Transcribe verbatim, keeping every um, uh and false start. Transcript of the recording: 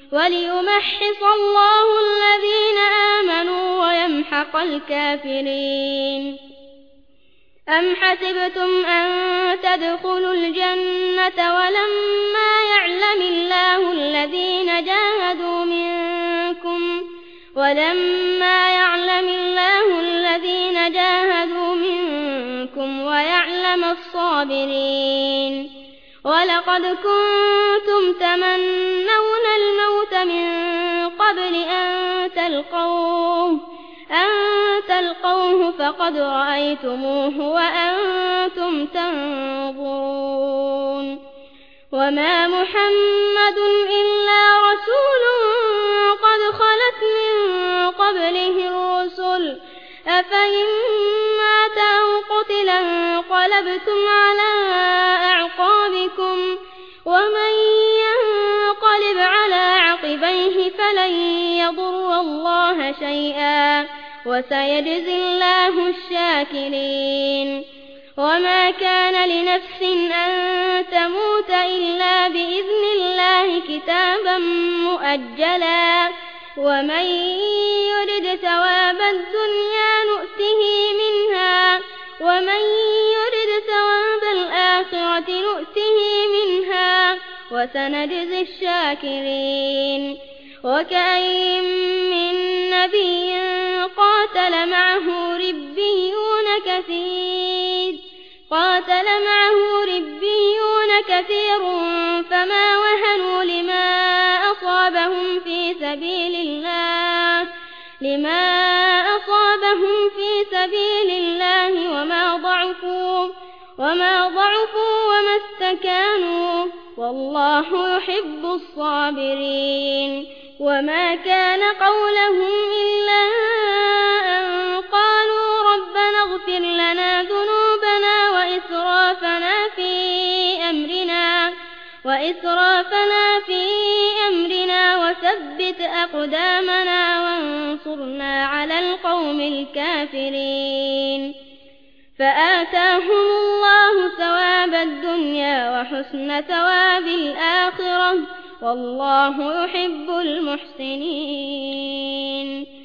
وليمحص الله الذين آمنوا ويمحق الكافرين. أم حسبتم أن تدخلوا الجنة ولما يعلم الله الذين جاهدوا منكم ولما يعلم الله الذين جاهدوا منكم ويعلم الصابرين. ولقد كنتم تمنون الموت من قبل أن تلقوه أن تلقوه فقد رأيتموه وأنتم تنظرون. وما محمد إلا رسول قد خلت من قبله الرسل أفإن مات أو قتل انقلبتم على أعقابكم ومن ينقلب على عقبيه فلن يضر الله شيئا وسيجزي الله الشاكرين. وما كان لنفس أن تموت إلا بإذن الله كتابا مؤجلا ومن يرد ثواب الدنيا نؤته منها ومن يرد ثواب الآخرة نؤته منها وسنجزي الشاكرين. وكأين من نبي قاتل معه ربيون كثير قاتل معه ربيون كثير فما وهنوا لما أصابهم في سبيل الله لما أصابهم في سبيل الله وما ضعفوا وما ضعفوا وما استكانوا والله يحب الصابرين. وما كان قولهم إلا أن قالوا ربنا اغفر لنا ذنوبنا وإسرافنا في أمرنا وإسرافنا في أمرنا وثبت أقدامنا وانصرنا على القوم الكافرين. فآتاهم الله ثواب الدنيا وحسن ثواب الآخرة والله يحب المحسنين.